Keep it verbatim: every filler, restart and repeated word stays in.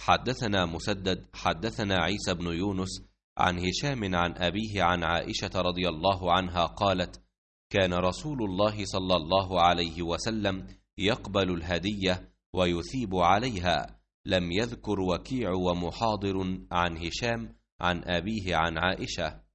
حدثنا مسدد حدثنا عيسى بن يونس عن هشام عن أبيه عن عائشة رضي الله عنها قالت: كان رسول الله صلى الله عليه وسلم يقبل الهدية ويثيب عليها. لم يذكر وكيع ومحاضر عن هشام عن أبيه عن عائشة.